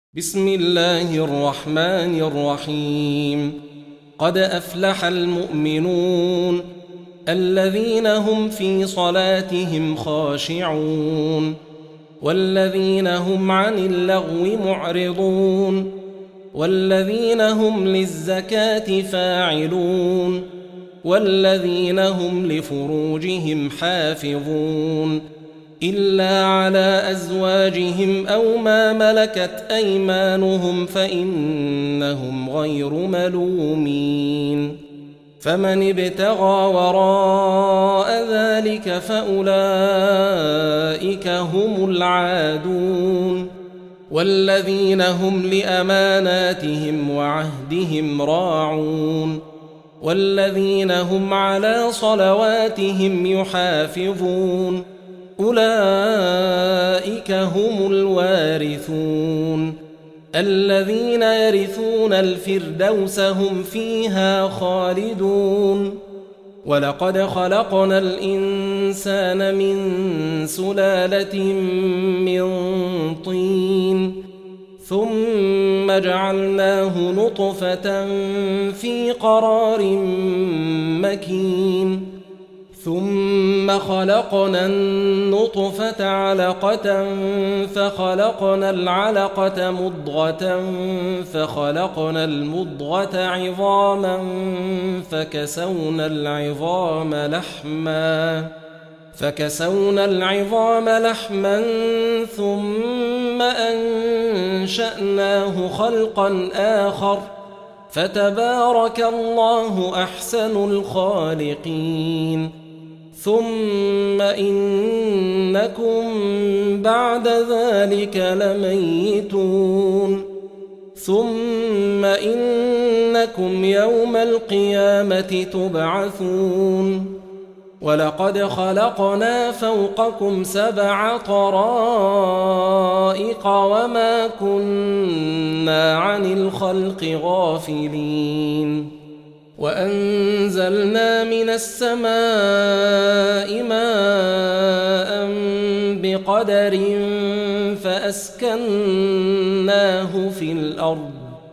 بسم الله الرحمن الرحيم. قد أفلح المؤمنون الذين هم في صلاتهم خاشعون والذين هم عن اللغو معرضون والذين هم للزكاة فاعلون والذين هم لفروجهم حافظون إلا على أزواجهم أو ما ملكت أيمانهم فإنهم غير ملومين. فمن ابتغى وراء ذلك فأولئك هم العادون والذين هم لأماناتهم وعهدهم راعون والذين هم على صلواتهم يحافظون أولئك هم الوارثون الذين يرثون الفردوس هم فيها خالدون. ولقد خلقنا الإنسان من سلالة من طين ثم جعلناه نطفة في قرار مكين ثم خلقنا النطفة علقة فخلقنا العلقة مضغة فخلقنا المضغة عظاما فكسونا العظام لحما ثم أنشأناه خلقا آخر فتبارك الله أحسن الخالقين. ثم إنكم بعد ذلك لميتون ثم إنكم يوم القيامة تبعثون. ولقد خلقنا فوقكم 7 طرائق وما كنا عن الخلق غافلين. وأنزلنا من السماء ماء بقدر فأسكناه في الأرض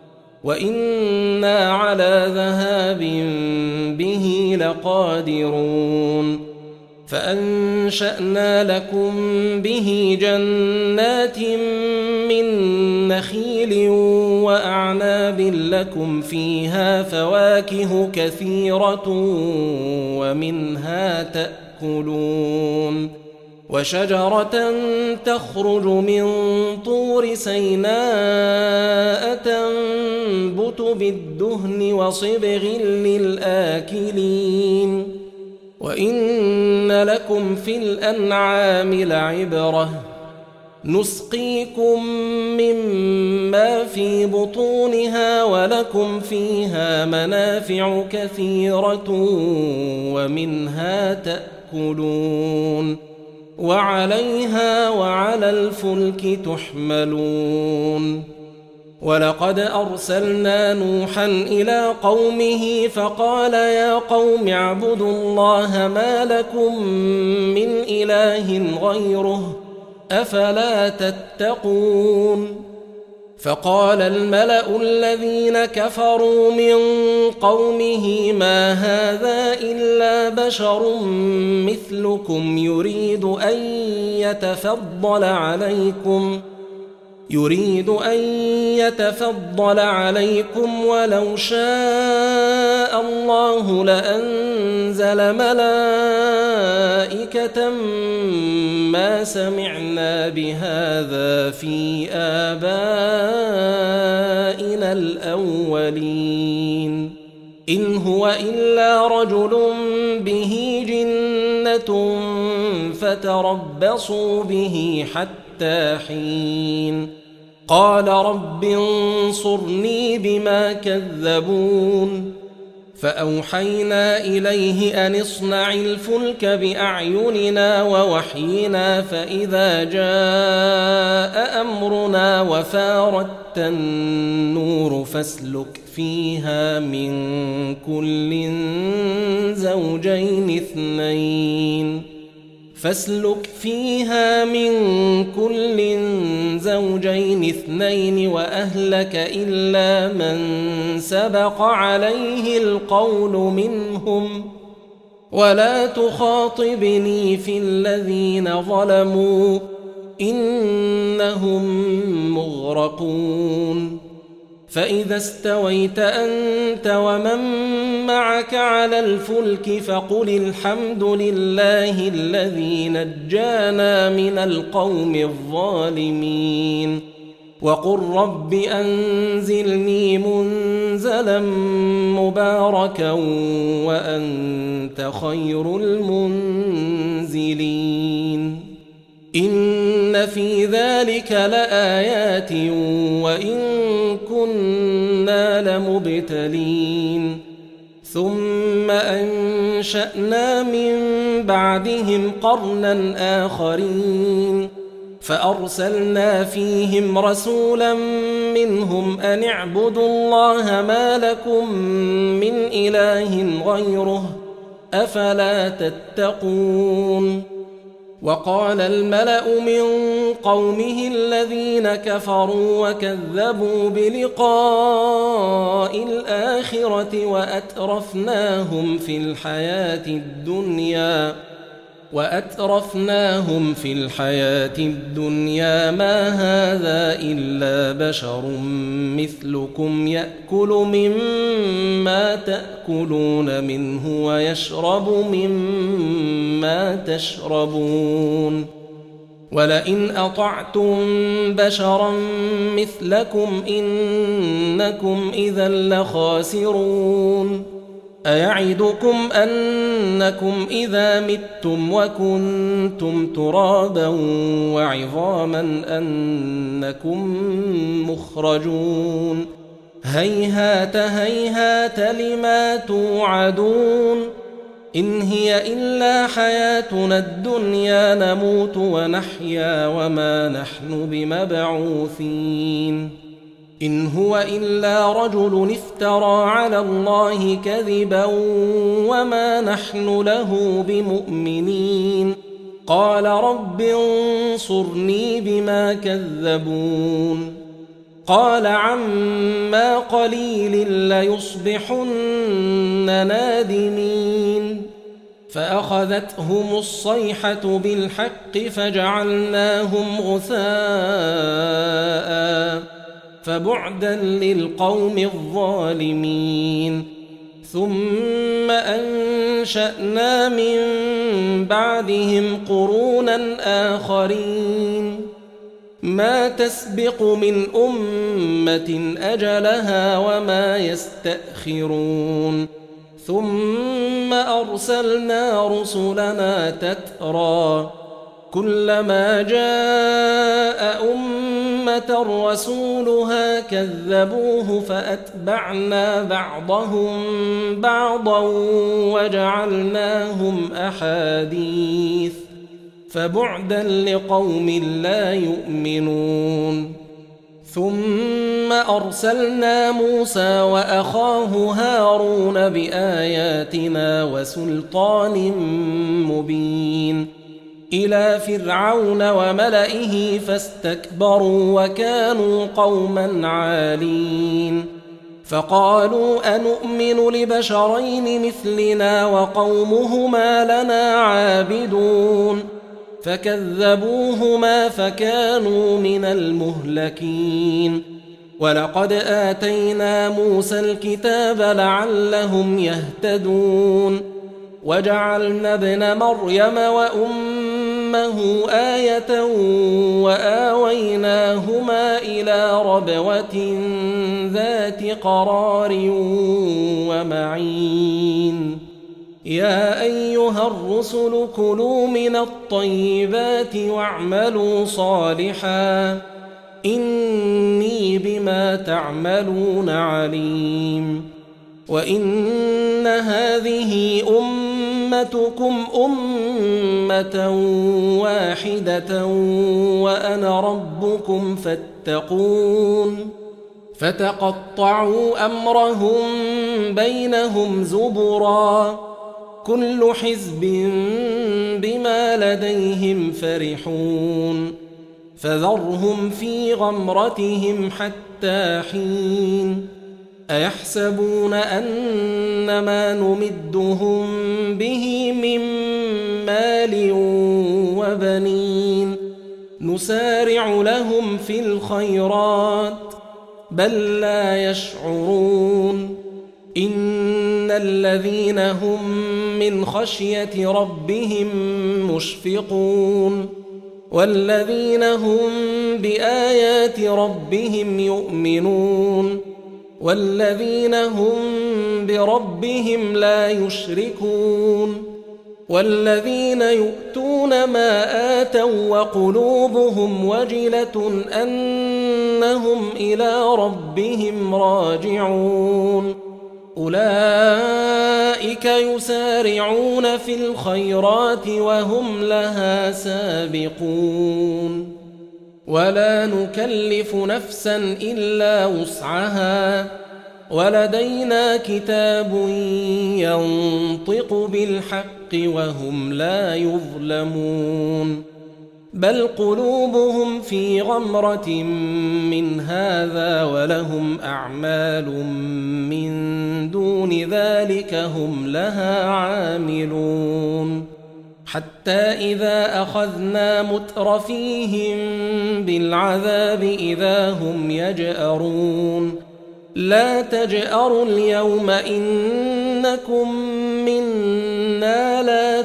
وإنا على ذهاب به لقادرون. فأنشأنا لكم به جنات من نخيل وأعناب لكم فيها فواكه كثيرة ومنها تأكلون. وشجرة تخرج من طور سيناء تنبت بالدهن وصبغ للآكلين. وإن لكم في الأنعام لعبرة نسقيكم مما في بطونها ولكم فيها منافع كثيرة ومنها تأكلون وعليها وعلى الفلك تحملون. ولقد أرسلنا نوحا إلى قومه فقال يا قوم اعبدوا الله ما لكم من إله غيره أفلا تتقون. فقال الملأ الذين كفروا من قومه ما هذا إلا بشر مثلكم يريد أن يتفضل عليكم ولو شاء الله لأنزل ملائكة ما سمعنا بهذا في آبائنا الأولين إن هو إلا رجل به جنة فتربصوا به حتى حين. قال رب انصرني بما كذبون. فأوحينا إليه أن اصنع الفلك بأعيننا ووحينا فإذا جاء أمرنا وفاردت النور فاسلك فيها من كل زوجين 2 فاسلك فيها من كل زوجين اثنين وأهلك إلا من سبق عليه القول منهم ولا تخاطبني في الذين ظلموا إنهم مغرقون فإذا استويت أنت ومن معك على الفلك فقل الحمد لله الذي نجانا من القوم الظالمين وقل رب أنزلني منزلا مباركا وأنت خير المنزلين إن في ذلك لآيات وإن كنا لمبتلين ثم أنشأنا من بعدهم قرنا آخرين فأرسلنا فيهم رسولا منهم أن اعبدوا الله ما لكم من إله غيره أفلا تتقون وقال الملأ من قومه الذين كفروا وكذبوا بلقاء الآخرة وأترفناهم في الحياة الدنيا ما هذا إلا بشر مثلكم يأكل مما تأكلون منه ويشرب مما تشربون ولئن أطعتم بشرا مثلكم إنكم إذا لخاسرون أيعدكم أنكم إذا متم وكنتم ترابا وعظاما أنكم مخرجون هيهات هيهات لما توعدون إن هي إلا حياتنا الدنيا نموت ونحيا وما نحن بمبعوثين إن هو إلا رجل افترى على الله كذبا وما نحن له بمؤمنين قال رب انصرني بما كذبون قال عما قليل ليصبحن نادمين فأخذتهم الصيحة بالحق فجعلناهم غثاء فبعدا للقوم الظالمين ثم أنشأنا من بعدهم قرونا آخرين ما تسبق من أمة أجلها وما يستأخرون ثم أرسلنا رسلنا تترى كلما جاء أمة رسولها كذبوه فأتبعنا بعضهم بعضا وجعلناهم أحاديث فبعدا لقوم لا يؤمنون ثم أرسلنا موسى وأخاه هارون بآياتنا وسلطان مبين إلى فرعون وملئه فاستكبروا وكانوا قوما عالين فقالوا أنؤمن لبشرين مثلنا وقومهما لنا عابدون فكذبوهما فكانوا من المهلكين ولقد آتينا موسى الكتاب لعلهم يهتدون وجعلنا ابن مريم وأمه آية وآويناهما إلى ربوة ذات قرار ومعين يا أيها الرسل كلوا من الطيبات واعملوا صالحا إني بما تعملون عليم وإن هذه أمتكم أمة واحدة وأنا ربكم فاتقون فتقطعوا أمرهم بينهم زبرا كل حزب بما لديهم فرحون فذرهم في غمرتهم حتى حين أيحسبون أن ما نمدهم به من مال وبنين نسارع لهم في الخيرات بل لا يشعرون إن الذين هم من خشية ربهم مشفقون والذين هم بآيات ربهم يؤمنون والذين هم بربهم لا يشركون والذين يؤتون ما آتوا وقلوبهم وجلة أنهم إلى ربهم راجعون أولئك يسارعون في الخيرات وهم لها سابقون ولا نكلف نفسا إلا وسعها ولدينا كتاب ينطق بالحق وهم لا يظلمون بل قلوبهم في غمرة من هذا ولهم أعمال من دون ذلك هم لها عاملون حتى إذا أخذنا مترفيهم بالعذاب إذا هم يجأرون لا تجأروا اليوم إنكم منا لا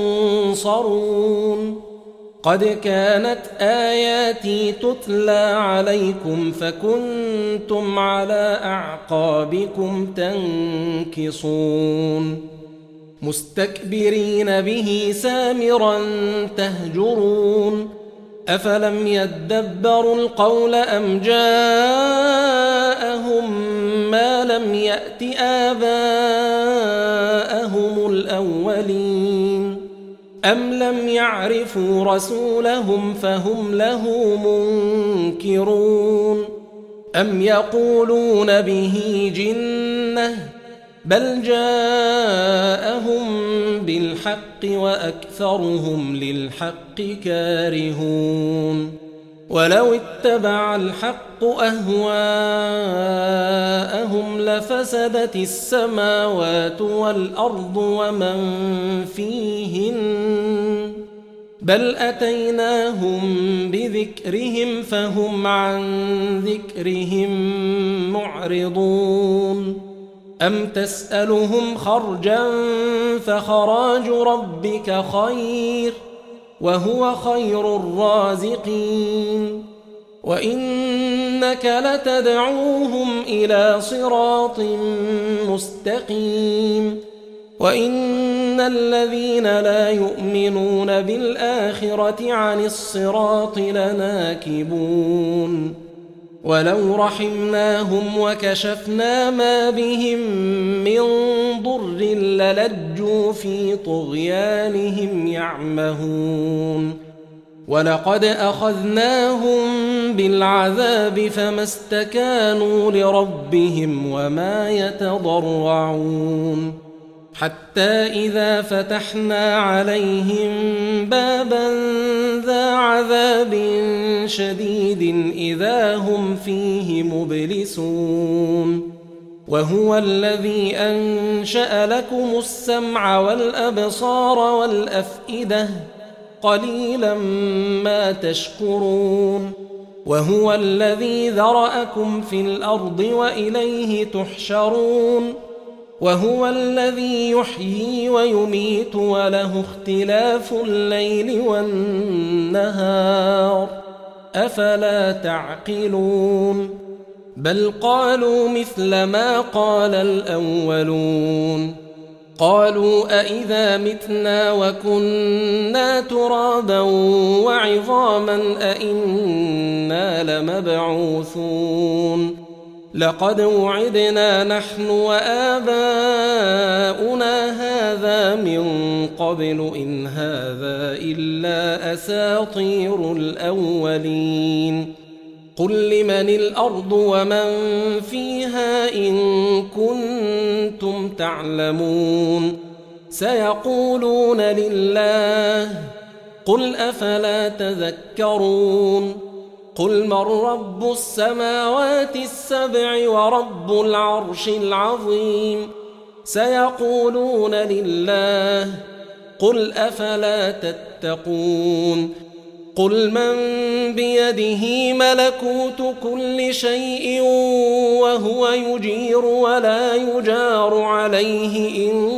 تنصرون قد كانت آياتي تتلى عليكم فكنتم على أعقابكم تنكصون مستكبرين به سامرا تهجرون أفلم يدبروا القول أم جاءهم ما لم يأت آباءهم الأولين أم لم يعرفوا رسولهم فهم له منكرون أم يقولون به جنة بل جاءهم بالحق وأكثرهم للحق كارهون ولو اتبع الحق أهواءهم لفسدت السماوات والأرض ومن فيهن بل أتيناهم بذكرهم فهم عن ذكرهم معرضون أم تسألهم خرجا فخراج ربك خير وهو خير الرازقين وإنك لتدعوهم إلى صراط مستقيم وإن الذين لا يؤمنون بالآخرة عن الصراط لناكبون ولو رحمناهم وكشفنا ما بهم من ضر للجوا في طغيانهم يعمهون ولقد أخذناهم بالعذاب فما استكانوا لربهم وما يتضرعون حتى إذا فتحنا عليهم بابا ذا عذاب شديد إذا هم فيه مبلسون وهو الذي أنشأ لكم السمع والأبصار والأفئدة قليلا ما تشكرون وهو الذي ذرأكم في الأرض وإليه تحشرون وهو الذي يحيي ويميت وله اختلاف الليل والنهار أفلا تعقلون بل قالوا مثل ما قال الأولون قالوا أئذا متنا وكنا ترابا وعظاما أئنا لمبعوثون لقد وعدنا نحن وآباؤنا هذا من قبل إن هذا إلا أساطير الأولين قل لمن الأرض ومن فيها إن كنتم تعلمون سيقولون لله قل أفلا تذكرون قل من رب السماوات السبع ورب العرش العظيم سيقولون لله قل أفلا تتقون قل من بيده ملكوت كل شيء وهو يجير ولا يجار عليه إن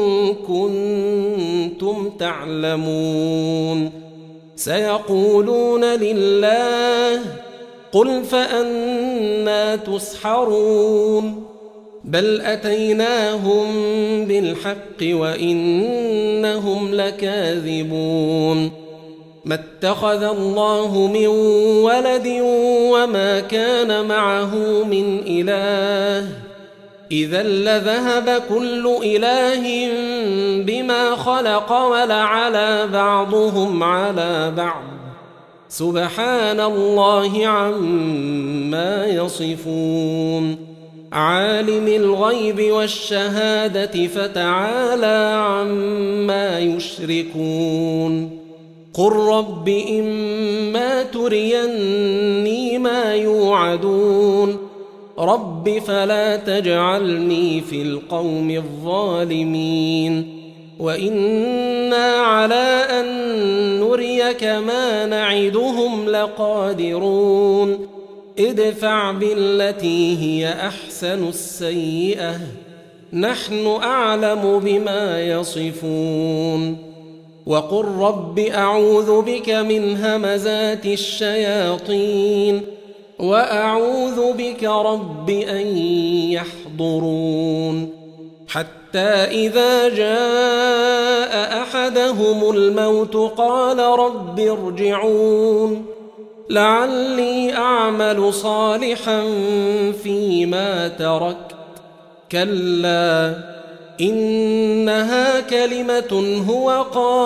كنتم تعلمون سيقولون لله قل فأنى تسحرون بل أتيناهم بالحق وإنهم لكاذبون ما اتخذ الله من ولد وما كان معه من إله إذا لذهب كل إله بما خلق ولعلى بعضهم على بعض سبحان الله عما يصفون عالم الغيب والشهادة فتعالى عما يشركون قل رب إما تريني ما يوعدون رب فلا تجعلني في القوم الظالمين وإنا على أن نريك ما نعدهم لقادرون ادفع بالتي هي أحسن السيئة نحن أعلم بما يصفون وقل رب أعوذ بك من همزات الشياطين وأعوذ بك رب أن يحضرون حتى إذا جاء أحدهم الموت قال رب ارجعون لعلي أعمل صالحا فيما تركت كلا إنها كلمة هو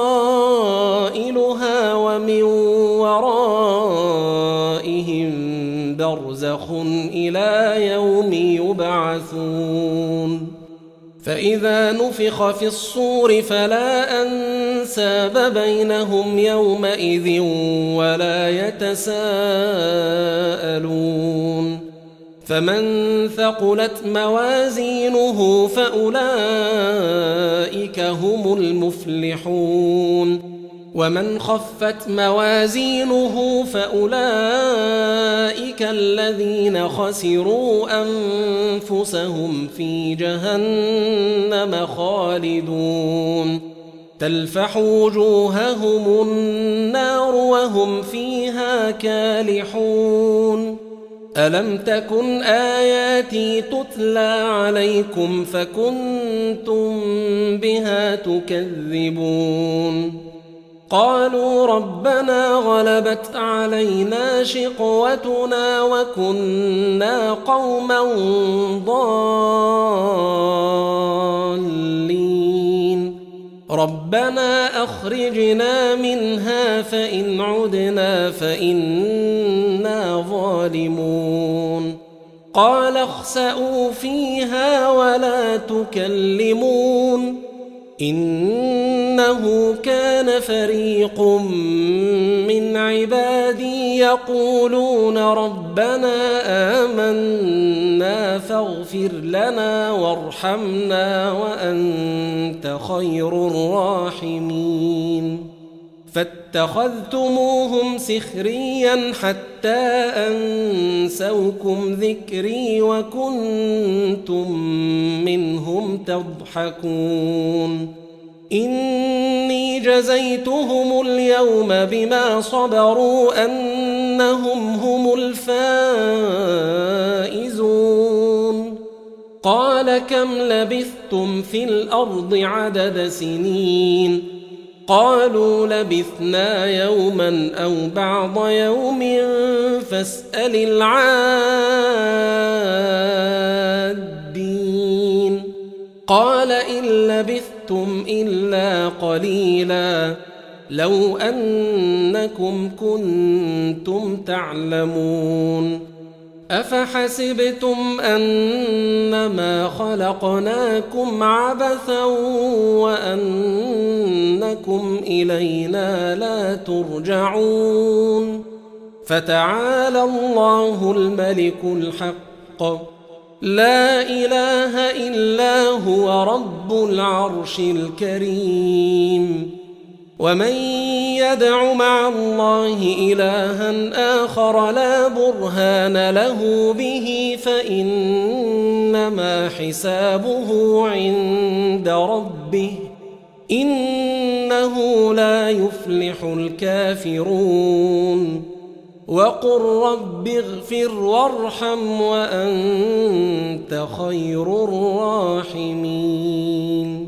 قائلها ومن ورائهم برزخ إلى يوم يبعثون فإذا نفخ في الصور فلا أنساب بينهم يومئذ ولا يتساءلون فمن ثقلت موازينه فأولئك هم المفلحون ومن خفت موازينه فأولئك الذين خسروا أنفسهم في جهنم خالدون تلفح وجوههم النار وهم فيها كالحون ألم تكن آياتي تتلى عليكم فكنتم بها تكذبون قالوا ربنا غلبت علينا شقوتنا وكنا قوما ضالين ربنا أخرجنا منها فإن عدنا فإنا ظالمون قال اخسئوا فيها ولا تكلمون إنه كان فريق من عبادي يقولون ربنا آمنا فاغفر لنا وارحمنا وأنت خير الراحمين فاتخذتموهم سخريا حتى أنسوكم ذكري وكنتم منهم تضحكون إني جزيتهم اليوم بما صبروا أنهم هم الفائزون قال كم لبثتم في الأرض عدد سنين قالوا لبثنا يوما أو بعض يوم فاسأل العادين قال إن لبثتم إلا قليلا لو أنكم كنتم تعلمون أفحسبتم أنما خلقناكم عبثا وأنكم إلينا لا ترجعون فتعالى الله الملك الحق لا إله إلا هو رب العرش الكريم ومن يدع مع الله إلها آخر لا برهان له به فإنما حسابه عند ربه إنه لا يفلح الكافرون وقل رب اغفر وارحم وأنت خير الراحمين